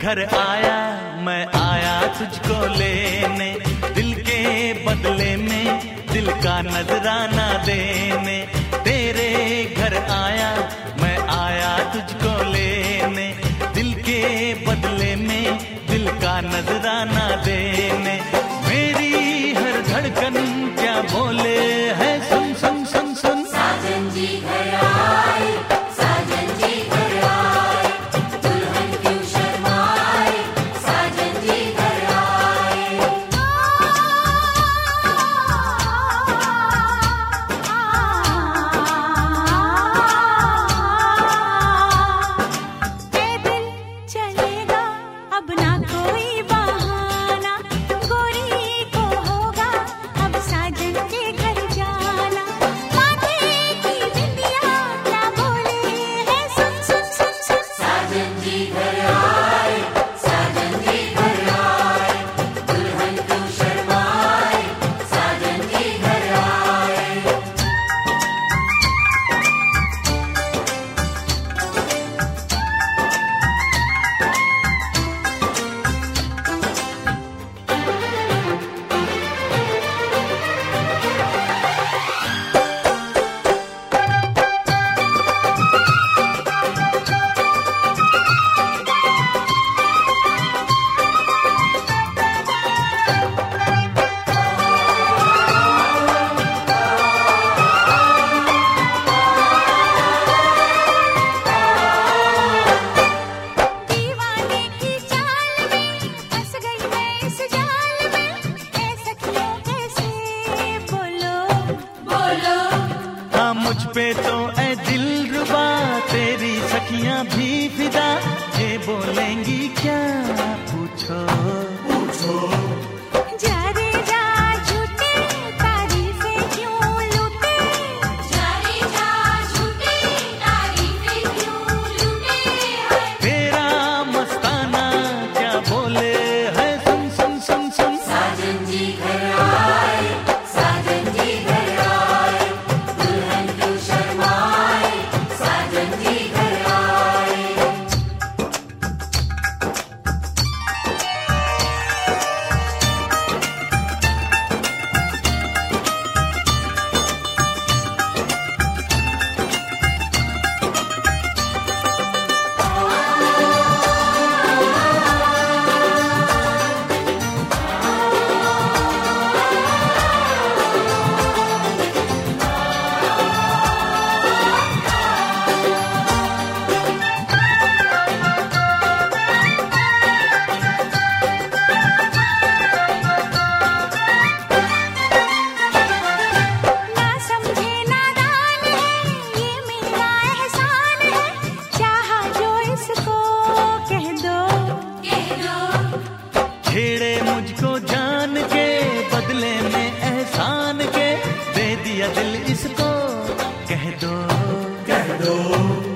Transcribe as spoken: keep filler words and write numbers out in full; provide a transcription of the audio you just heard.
घर आया, मैं आया तुझको लेने, दिल के बदले में दिल का नजराना देने। तेरे घर आया, मैं आया तुझको लेने, दिल के बदले में दिल का नजराना देने। मेरी हर धड़कन क्या बोले है, सुन सुन सुन सुन। साजन जी घर आए, साजन जी घर आए, दुल्हन क्यों शर्माए, साजन जी घर आए। ए दिल चलेगा अब ना कोई बहाना, गोरी को होगा अब साजन के घर जाना। माथे की बिंदिया क्या बोले है, सुन सुन सुन सुन। साजन जी घर आए, साजन जी घर आए, दुल्हन क्यों शर्माए, साजन जी घर आए। दीवाने की चाल में फंस गई मैं इस जाल में, ऐ सखियों कैसे बोलो बोलो हाँ मुझ पे तो ऐ दिलरुबा, तेरी सखियां भी फिदा, ये बोलेंगी क्या पूछो पूछो। जा रे जा झूठे तारीफें क्यों लूटे, जा रे जा झूठे तारीफें क्यों लूटे हैं। तेरा मस्ताना क्या बोले है, सुन सुन सुन सुन। साजन जी घर आए, साजन जी घर आए, दुल्हन क्यों शर्माए, साजन जी घर आए। ना समझे नादान है, ये मेरा एहसान है, चाहा जो इसको कह दो कह दो छेड़े मुझको जान के, बदले में एहसान के, दे दिया दिल इसको, कह दो कह दो।